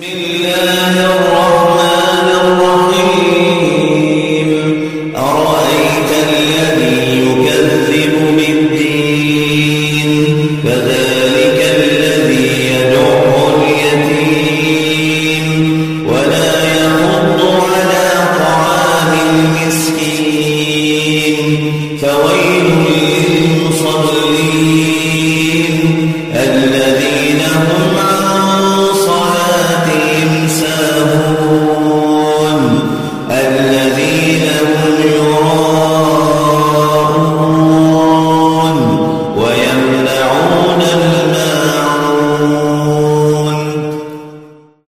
الله الرحمن الرحيم أرأيت الذي يكذب بالدين فذلك الذي يدع اليتيم ولا يحض على طعام المسكين فويل للمصلين الذين هم